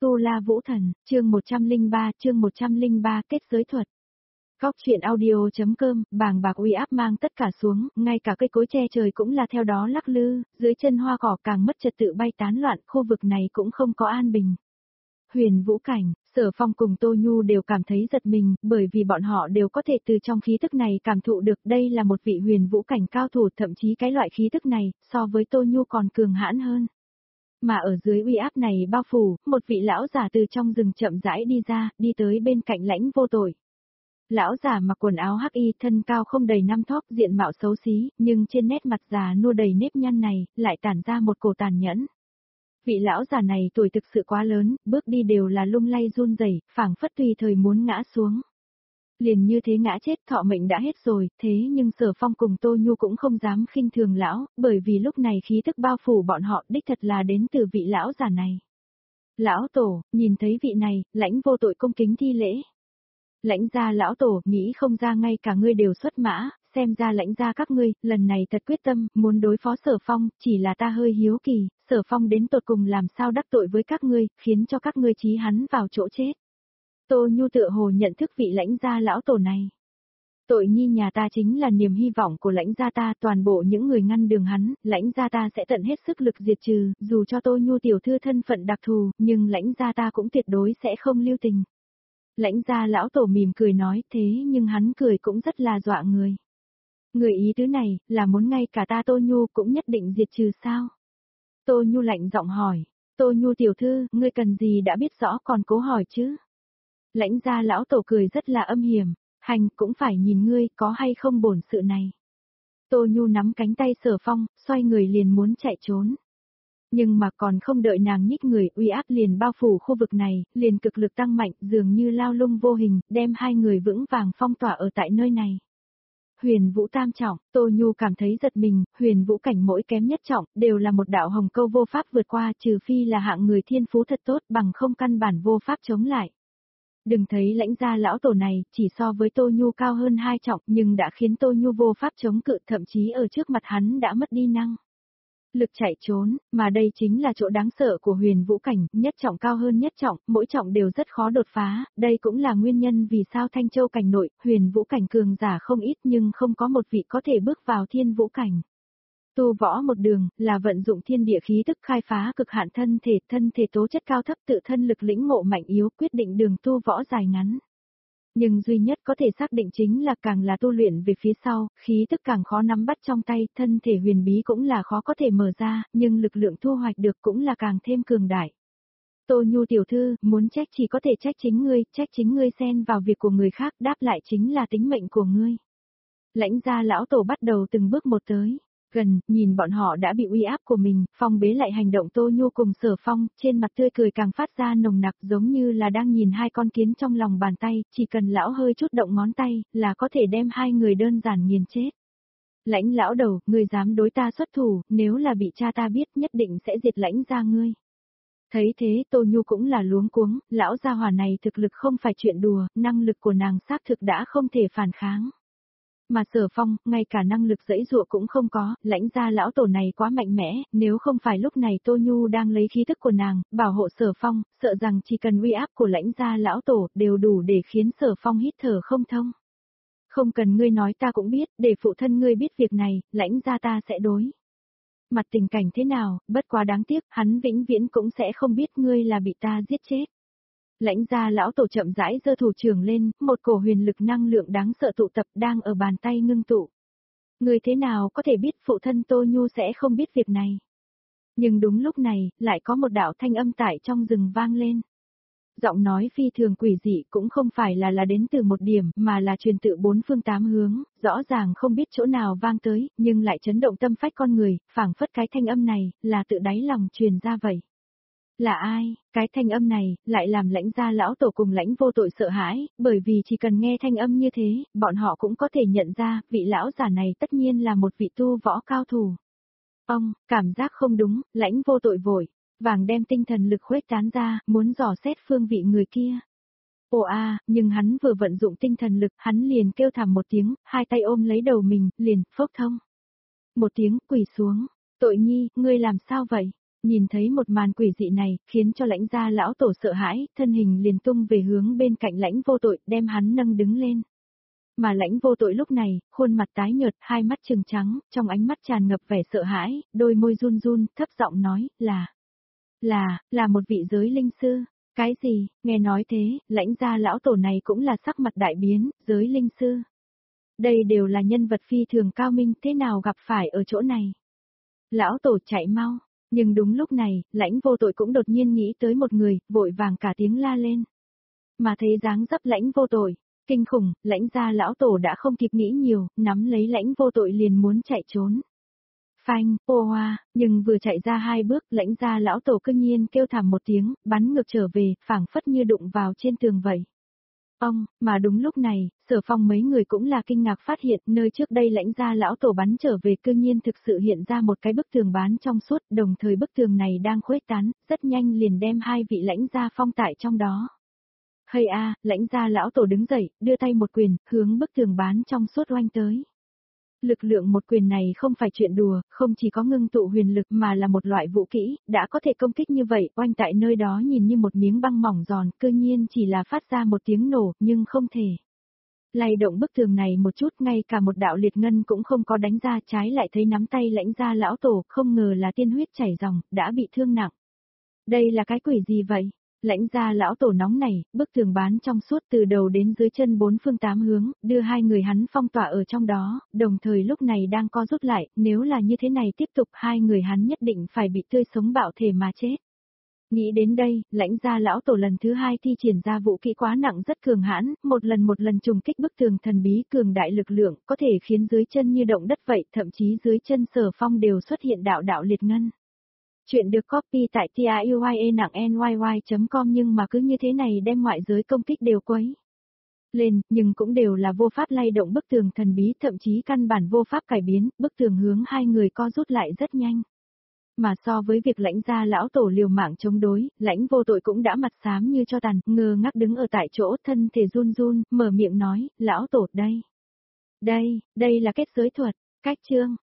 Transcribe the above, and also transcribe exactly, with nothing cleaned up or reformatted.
Tu La Vũ Thần, chương một trăm lẻ ba, chương một trăm lẻ ba kết giới thuật. Góc truyện audio.com, bàng bạc uy áp mang tất cả xuống, ngay cả cây cối che trời cũng là theo đó lắc lư, dưới chân hoa cỏ càng mất trật tự bay tán loạn, khu vực này cũng không có an bình. Huyền Vũ Cảnh, Sở Phong cùng Tô Nhu đều cảm thấy giật mình, bởi vì bọn họ đều có thể từ trong khí tức này cảm thụ được đây là một vị Huyền Vũ Cảnh cao thủ, thậm chí cái loại khí tức này, so với Tô Nhu còn cường hãn hơn. Mà ở dưới uy áp này bao phủ, một vị lão giả từ trong rừng chậm rãi đi ra, đi tới bên cạnh Lãnh Vô Tội. Lão giả mặc quần áo hắc y, thân cao không đầy năm thóp, diện mạo xấu xí, nhưng trên nét mặt già nua đầy nếp nhăn này, lại tản ra một cổ tàn nhẫn. Vị lão già này tuổi thực sự quá lớn, bước đi đều là lung lay run rẩy, phảng phất tùy thời muốn ngã xuống. Liền như thế ngã chết, thọ mệnh đã hết rồi, thế nhưng Sở Phong cùng Tô Nhu cũng không dám khinh thường lão, bởi vì lúc này khí tức bao phủ bọn họ đích thật là đến từ vị lão già này. Lão tổ, nhìn thấy vị này, Lãnh Vô Tội cung kính thi lễ. Lãnh gia lão tổ, nghĩ không ra ngay cả ngươi đều xuất mã, xem ra Lãnh gia các ngươi, lần này thật quyết tâm, muốn đối phó Sở Phong, chỉ là ta hơi hiếu kỳ, Sở Phong đến tột cùng làm sao đắc tội với các ngươi, khiến cho các ngươi chí hắn vào chỗ chết. Tô Nhu tựa hồ nhận thức vị Lãnh gia lão tổ này. Tội nhi nhà ta chính là niềm hy vọng của Lãnh gia ta, toàn bộ những người ngăn đường hắn, Lãnh gia ta sẽ tận hết sức lực diệt trừ, dù cho Tô Nhu tiểu thư thân phận đặc thù, nhưng Lãnh gia ta cũng tuyệt đối sẽ không lưu tình. Lãnh gia lão tổ mỉm cười nói, thế nhưng hắn cười cũng rất là dọa người. Người ý tứ này, là muốn ngay cả ta Tô Nhu cũng nhất định diệt trừ sao? Tô Nhu lạnh giọng hỏi, Tô Nhu tiểu thư, ngươi cần gì đã biết rõ còn cố hỏi chứ? Lãnh gia lão tổ cười rất là âm hiểm, hành cũng phải nhìn ngươi có hay không bổn sự này. Tô Nhu nắm cánh tay Sở Phong, xoay người liền muốn chạy trốn. Nhưng mà còn không đợi nàng nhích người, uy áp liền bao phủ khu vực này, liền cực lực tăng mạnh, dường như lao lung vô hình, đem hai người vững vàng phong tỏa ở tại nơi này. Huyền Vũ tam trọng, Tô Nhu cảm thấy giật mình, Huyền Vũ cảnh mỗi kém nhất trọng, đều là một đạo hồng câu vô pháp vượt qua, trừ phi là hạng người thiên phú thật tốt, bằng không căn bản vô pháp chống lại. Đừng thấy Lãnh gia lão tổ này, chỉ so với Tô Nhu cao hơn hai trọng, nhưng đã khiến Tô Nhu vô pháp chống cự, thậm chí ở trước mặt hắn đã mất đi năng lực chạy trốn, mà đây chính là chỗ đáng sợ của Huyền Vũ cảnh, nhất trọng cao hơn nhất trọng, mỗi trọng đều rất khó đột phá, đây cũng là nguyên nhân vì sao Thanh Châu cảnh nội, Huyền Vũ cảnh cường giả không ít nhưng không có một vị có thể bước vào Thiên Vũ cảnh. Tu võ một đường, là vận dụng thiên địa khí tức khai phá cực hạn thân thể, thân thể tố chất cao thấp tự thân lực lĩnh ngộ mạnh yếu quyết định đường tu võ dài ngắn. Nhưng duy nhất có thể xác định chính là càng là tu luyện về phía sau, khí tức càng khó nắm bắt trong tay, thân thể huyền bí cũng là khó có thể mở ra, nhưng lực lượng thu hoạch được cũng là càng thêm cường đại. Tô Nhu tiểu thư, muốn trách chỉ có thể trách chính ngươi, trách chính ngươi xen vào việc của người khác, đáp lại chính là tính mệnh của ngươi. Lãnh gia lão tổ bắt đầu từng bước một tới. Gần, nhìn bọn họ đã bị uy áp của mình, phong bế lại hành động Tô Nhu cùng Sở Phong, trên mặt tươi cười càng phát ra nồng nặc giống như là đang nhìn hai con kiến trong lòng bàn tay, chỉ cần lão hơi chút động ngón tay, là có thể đem hai người đơn giản nghiền chết. Lãnh lão đầu, ngươi dám đối ta xuất thủ, nếu là bị cha ta biết nhất định sẽ diệt Lãnh gia ngươi. Thấy thế Tô Nhu cũng là luống cuống, lão gia hỏa này thực lực không phải chuyện đùa, năng lực của nàng xác thực đã không thể phản kháng. Mà Sở Phong, ngay cả năng lực dẫy dụa cũng không có, Lãnh gia lão tổ này quá mạnh mẽ, nếu không phải lúc này Tô Nhu đang lấy khí thức của nàng, bảo hộ Sở Phong, sợ rằng chỉ cần uy áp của Lãnh gia lão tổ đều đủ để khiến Sở Phong hít thở không thông. Không cần ngươi nói ta cũng biết, để phụ thân ngươi biết việc này, Lãnh gia ta sẽ đối mặt tình cảnh thế nào, bất quá đáng tiếc, hắn vĩnh viễn cũng sẽ không biết ngươi là bị ta giết chết. Lãnh gia lão tổ chậm rãi giơ thủ trưởng lên, một cổ huyền lực năng lượng đáng sợ tụ tập đang ở bàn tay ngưng tụ. Người thế nào có thể biết phụ thân Tô Nhu sẽ không biết việc này. Nhưng đúng lúc này, lại có một đạo thanh âm tại trong rừng vang lên. Giọng nói phi thường quỷ dị cũng không phải là là đến từ một điểm mà là truyền tự bốn phương tám hướng, rõ ràng không biết chỗ nào vang tới, nhưng lại chấn động tâm phách con người, phảng phất cái thanh âm này, là tự đáy lòng truyền ra vậy. Là ai? Cái thanh âm này, lại làm Lãnh gia lão tổ cùng Lãnh Vô Tội sợ hãi, bởi vì chỉ cần nghe thanh âm như thế, bọn họ cũng có thể nhận ra, vị lão giả này tất nhiên là một vị tu võ cao thủ. Ông, cảm giác không đúng, Lãnh Vô Tội vội vàng đem tinh thần lực khuếch tán ra, muốn dò xét phương vị người kia. Ồ a, nhưng hắn vừa vận dụng tinh thần lực, hắn liền kêu thảm một tiếng, hai tay ôm lấy đầu mình, liền, phốc thông. Một tiếng, quỳ xuống. Tội nhi, ngươi làm sao vậy? Nhìn thấy một màn quỷ dị này, khiến cho lãnh gia lão tổ sợ hãi, thân hình liền tung về hướng bên cạnh lãnh vô tội, đem hắn nâng đứng lên. Mà lãnh vô tội lúc này, khuôn mặt tái nhợt, hai mắt trừng trắng, trong ánh mắt tràn ngập vẻ sợ hãi, đôi môi run run, thấp giọng nói, là, là, là một vị giới linh sư. Cái gì, nghe nói thế, lãnh gia lão tổ này cũng là sắc mặt đại biến, giới linh sư. Đây đều là nhân vật phi thường cao minh, thế nào gặp phải ở chỗ này. Lão tổ chạy mau, nhưng đúng lúc này, lãnh vô tội cũng đột nhiên nghĩ tới một người, vội vàng cả tiếng la lên. Mà thấy dáng dấp lãnh vô tội, kinh khủng, lãnh gia lão tổ đã không kịp nghĩ nhiều, nắm lấy lãnh vô tội liền muốn chạy trốn. Phanh, ô hoa, nhưng vừa chạy ra hai bước, lãnh gia lão tổ cương nhiên kêu thảm một tiếng, bắn ngược trở về, phảng phất như đụng vào trên tường vậy. Ông, mà đúng lúc này, Sở Phong mấy người cũng là kinh ngạc phát hiện nơi trước đây lãnh gia lão tổ bắn trở về cương nhiên thực sự hiện ra một cái bức tường bán trong suốt, đồng thời bức tường này đang khuếch tán, rất nhanh liền đem hai vị lãnh gia phong tại trong đó. Hây a, lãnh gia lão tổ đứng dậy, đưa tay một quyền, hướng bức tường bán trong suốt oanh tới. Lực lượng một quyền này không phải chuyện đùa, không chỉ có ngưng tụ huyền lực mà là một loại vũ kỹ, đã có thể công kích như vậy, oanh tại nơi đó nhìn như một miếng băng mỏng giòn, cư nhiên chỉ là phát ra một tiếng nổ, nhưng không thể. Lay động bức tường này một chút, ngay cả một đạo liệt ngân cũng không có đánh ra, trái lại thấy nắm tay lãnh gia lão tổ, không ngờ là tiên huyết chảy ròng, đã bị thương nặng. Đây là cái quỷ gì vậy? Lãnh gia lão tổ nóng này, bức tường bán trong suốt từ đầu đến dưới chân bốn phương tám hướng, đưa hai người hắn phong tỏa ở trong đó, đồng thời lúc này đang co rút lại, nếu là như thế này tiếp tục hai người hắn nhất định phải bị tươi sống bạo thể mà chết. Nghĩ đến đây, lãnh gia lão tổ lần thứ hai thi triển ra vũ kỹ quá nặng rất cường hãn, một lần một lần trùng kích bức tường thần bí cường đại lực lượng, có thể khiến dưới chân như động đất vậy, thậm chí dưới chân Sở Phong đều xuất hiện đạo đạo liệt ngân. Chuyện được copy tại tiuye nặng nyy chấm com nhưng mà cứ như thế này đem ngoại giới công kích đều quấy lên, nhưng cũng đều là vô pháp lay động bức tường thần bí, thậm chí căn bản vô pháp cải biến, bức tường hướng hai người co rút lại rất nhanh. Mà so với việc lãnh gia lão tổ liều mạng chống đối, lãnh vô tội cũng đã mặt xám như cho tàn, ngơ ngác đứng ở tại chỗ, thân thể run run, mở miệng nói, lão tổ đây. Đây, đây là kết giới thuật, cách chương.